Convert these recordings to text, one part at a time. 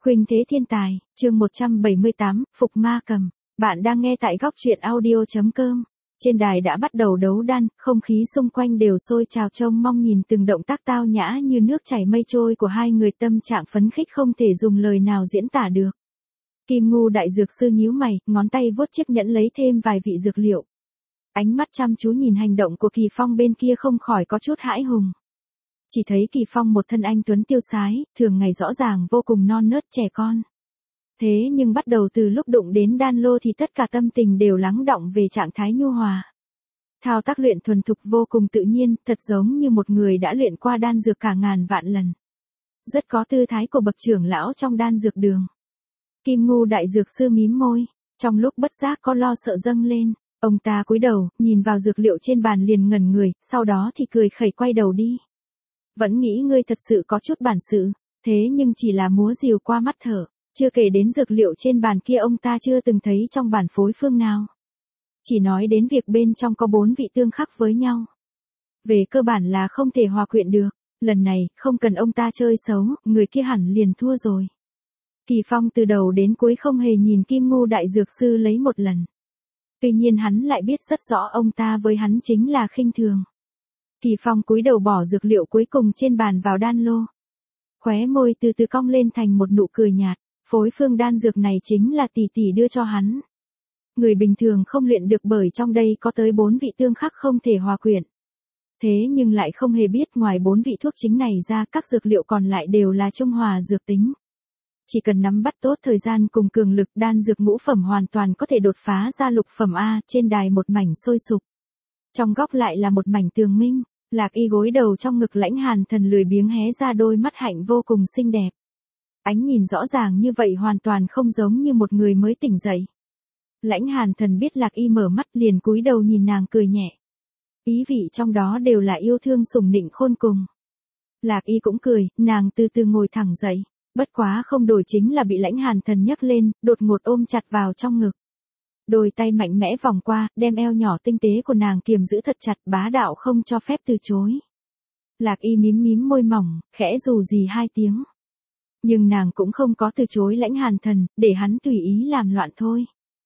Khuynh thế thiên tài, chương 178, Phục ma cầm. Bạn đang nghe tại góc truyện audio.com. Trên đài đã bắt đầu đấu đan, không khí xung quanh đều sôi trào trông mong nhìn từng động tác tao nhã như nước chảy mây trôi của hai người, tâm trạng phấn khích không thể dùng lời nào diễn tả được. Kim Ngu đại dược sư nhíu mày, ngón tay vuốt chiếc nhẫn lấy thêm vài vị dược liệu. Ánh mắt chăm chú nhìn hành động của Kỳ Phong bên kia không khỏi có chút hãi hùng. Chỉ thấy Kỳ Phong một thân anh tuấn tiêu sái, thường ngày rõ ràng vô cùng non nớt trẻ con. Thế nhưng bắt đầu từ lúc đụng đến đan lô thì tất cả tâm tình đều lắng đọng về trạng thái nhu hòa. Thao tác luyện thuần thục vô cùng tự nhiên, thật giống như một người đã luyện qua đan dược cả ngàn vạn lần. Rất có tư thái của bậc trưởng lão trong đan dược đường. Kim Ngu đại dược sư mím môi, trong lúc bất giác có lo sợ dâng lên. Ông ta cúi đầu, nhìn vào dược liệu trên bàn liền ngẩn người, sau đó thì cười khẩy quay đầu đi. Vẫn nghĩ ngươi thật sự có chút bản sự, thế nhưng chỉ là múa rìu qua mắt thở, chưa kể đến dược liệu trên bàn kia ông ta chưa từng thấy trong bản phối phương nào. Chỉ nói đến việc bên trong có 4 vị tương khắc với nhau. Về cơ bản là không thể hòa quyện được, lần này không cần ông ta chơi xấu, người kia hẳn liền thua rồi. Kỳ Phong từ đầu đến cuối không hề nhìn Kim Ngu đại dược sư lấy một lần. Tuy nhiên hắn lại biết rất rõ ông ta với hắn chính là khinh thường. Kỳ Phong cúi đầu bỏ dược liệu cuối cùng trên bàn vào đan lô. Khóe môi từ từ cong lên thành một nụ cười nhạt, phối phương đan dược này chính là tỷ tỷ đưa cho hắn. Người bình thường không luyện được bởi trong đây có tới 4 vị tương khắc không thể hòa quyện. Thế nhưng lại không hề biết ngoài 4 vị thuốc chính này ra các dược liệu còn lại đều là trung hòa dược tính. Chỉ cần nắm bắt tốt thời gian cùng cường lực, đan dược ngũ phẩm hoàn toàn có thể đột phá ra lục phẩm A. Trên đài một mảnh sôi sục. Trong góc lại là một mảnh tường minh. Lạc Y gối đầu trong ngực Lãnh Hàn Thần lười biếng hé ra đôi mắt hạnh vô cùng xinh đẹp. Ánh nhìn rõ ràng như vậy hoàn toàn không giống như một người mới tỉnh dậy. Lãnh Hàn Thần biết Lạc Y mở mắt liền cúi đầu nhìn nàng cười nhẹ. Ý vị trong đó đều là yêu thương sủng nịnh khôn cùng. Lạc Y cũng cười, nàng từ từ ngồi thẳng dậy. Bất quá không đổi chính là bị Lãnh Hàn Thần nhấc lên, đột ngột ôm chặt vào trong ngực. Đôi tay mạnh mẽ vòng qua, đem eo nhỏ tinh tế của nàng kiềm giữ thật chặt, bá đạo không cho phép từ chối. Lạc Y mím mím môi mỏng, khẽ dù gì 2 tiếng. Nhưng nàng cũng không có từ chối Lãnh Hàn Thần, để hắn tùy ý làm loạn thôi.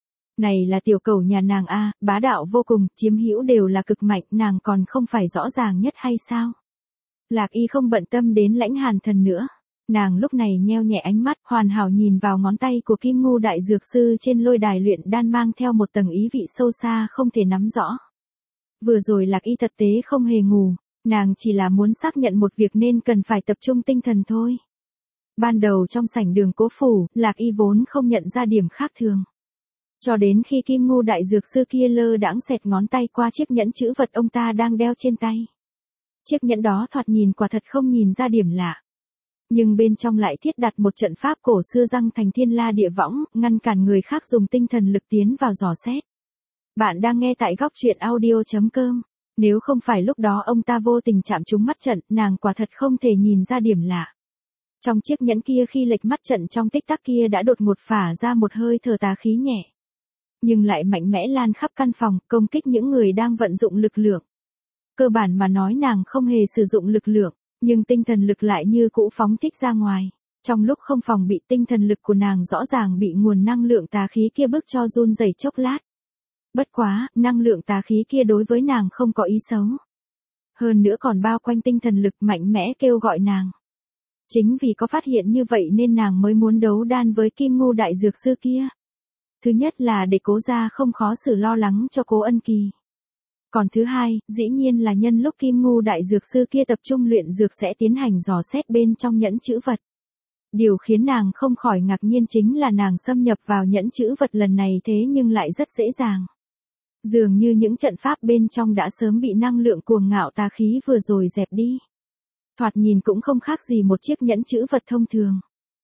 Này là tiểu cẩu nhà nàng a, bá đạo vô cùng, chiếm hữu đều là cực mạnh, nàng còn không phải rõ ràng nhất hay sao? Lạc Y không bận tâm đến Lãnh Hàn Thần nữa. Nàng lúc này nheo nhẹ ánh mắt, hoàn hảo nhìn vào ngón tay của Kim Ngu đại dược sư trên lôi đài luyện đan mang theo một tầng ý vị sâu xa không thể nắm rõ. Vừa rồi Lạc Y thật tế không hề ngủ, nàng chỉ là muốn xác nhận một việc nên cần phải tập trung tinh thần thôi. Ban đầu trong sảnh đường Cố phủ, Lạc Y vốn không nhận ra điểm khác thường. Cho đến khi Kim Ngu đại dược sư kia lơ đãng xẹt ngón tay qua chiếc nhẫn chữ vật ông ta đang đeo trên tay. Chiếc nhẫn đó thoạt nhìn quả thật không nhìn ra điểm lạ. Nhưng bên trong lại thiết đặt một trận pháp cổ xưa răng thành thiên la địa võng, ngăn cản người khác dùng tinh thần lực tiến vào dò xét. Bạn đang nghe tại góc truyện audio.com. Nếu không phải lúc đó ông ta vô tình chạm trúng mắt trận, nàng quả thật không thể nhìn ra điểm lạ. Trong chiếc nhẫn kia khi lệch mắt trận trong tích tắc kia đã đột ngột phả ra một hơi thở tà khí nhẹ. Nhưng lại mạnh mẽ lan khắp căn phòng, công kích những người đang vận dụng lực lượng. Cơ bản mà nói nàng không hề sử dụng lực lượng. Nhưng tinh thần lực lại như cũ phóng thích ra ngoài. Trong lúc không phòng bị, tinh thần lực của nàng rõ ràng bị nguồn năng lượng tà khí kia bức cho run rẩy chốc lát. Bất quá, năng lượng tà khí kia đối với nàng không có ý xấu. Hơn nữa còn bao quanh tinh thần lực mạnh mẽ kêu gọi nàng. Chính vì có phát hiện như vậy nên nàng mới muốn đấu đan với Kim Ngu đại dược sư kia. Thứ nhất là để Cố gia không khó xử lo lắng cho Cố Ân Kỳ. Còn thứ hai, dĩ nhiên là nhân lúc Kim Ngu đại dược sư kia tập trung luyện dược sẽ tiến hành dò xét bên trong nhẫn chữ vật. Điều khiến nàng không khỏi ngạc nhiên chính là nàng xâm nhập vào nhẫn chữ vật lần này thế nhưng lại rất dễ dàng. Dường như những trận pháp bên trong đã sớm bị năng lượng cuồng ngạo tà khí vừa rồi dẹp đi. Thoạt nhìn cũng không khác gì một chiếc nhẫn chữ vật thông thường.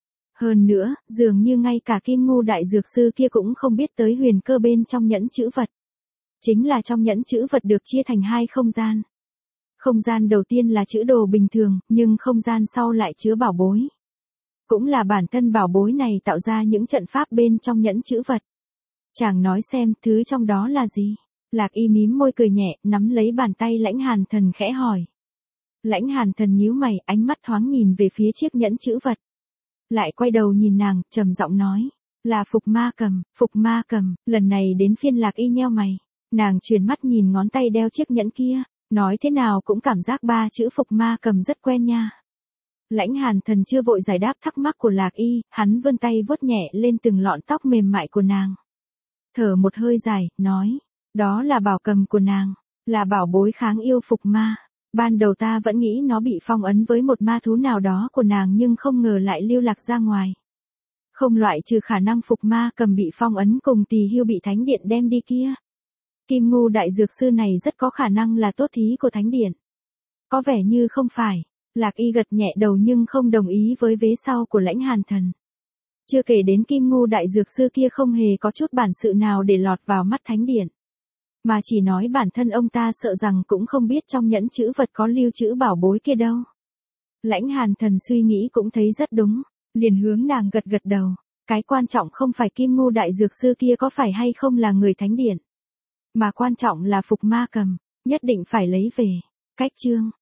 Hơn nữa, dường như ngay cả Kim Ngu đại dược sư kia cũng không biết tới huyền cơ bên trong nhẫn chữ vật. Chính là trong nhẫn chữ vật được chia thành 2 không gian. Không gian đầu tiên là chữ đồ bình thường, nhưng không gian sau lại chứa bảo bối. Cũng là bản thân bảo bối này tạo ra những trận pháp bên trong nhẫn chữ vật. Chàng nói xem, thứ trong đó là gì? Lạc Y mím môi cười nhẹ, nắm lấy bàn tay Lãnh Hàn Thần khẽ hỏi. Lãnh Hàn Thần nhíu mày, ánh mắt thoáng nhìn về phía chiếc nhẫn chữ vật. lại quay đầu nhìn nàng, trầm giọng nói, là Phục Ma Cầm, lần này đến phiên Lạc Y nheo mày. Nàng chuyển mắt nhìn ngón tay đeo chiếc nhẫn kia, nói thế nào cũng cảm giác ba chữ Phục Ma Cầm rất quen nha. Lãnh Hàn Thần chưa vội giải đáp thắc mắc của Lạc Y, hắn vươn tay vuốt nhẹ lên từng lọn tóc mềm mại của nàng. Thở một hơi dài, nói, đó là bảo cầm của nàng, là bảo bối kháng yêu Phục Ma. Ban đầu ta vẫn nghĩ nó bị phong ấn với một ma thú nào đó của nàng nhưng không ngờ lại lưu lạc ra ngoài. Không loại trừ khả năng Phục Ma Cầm bị phong ấn cùng Tỳ Hưu bị Thánh Điện đem đi kia. Kim Ngưu đại dược sư này rất có khả năng là tốt thí của Thánh Điện. Có vẻ như không phải. Lạc Y gật nhẹ đầu nhưng không đồng ý với vế sau của Lãnh Hàn Thần. Chưa kể đến Kim Ngưu đại dược sư kia không hề có chút bản sự nào để lọt vào mắt Thánh Điện. Mà chỉ nói bản thân ông ta sợ rằng cũng không biết trong nhẫn chữ vật có lưu trữ bảo bối kia đâu. Lãnh Hàn Thần suy nghĩ cũng thấy rất đúng, liền hướng nàng gật gật đầu. Cái quan trọng không phải Kim Ngưu đại dược sư kia có phải hay không là người Thánh Điện. Mà quan trọng là Phục Ma Cầm, nhất định phải lấy về. Cách chương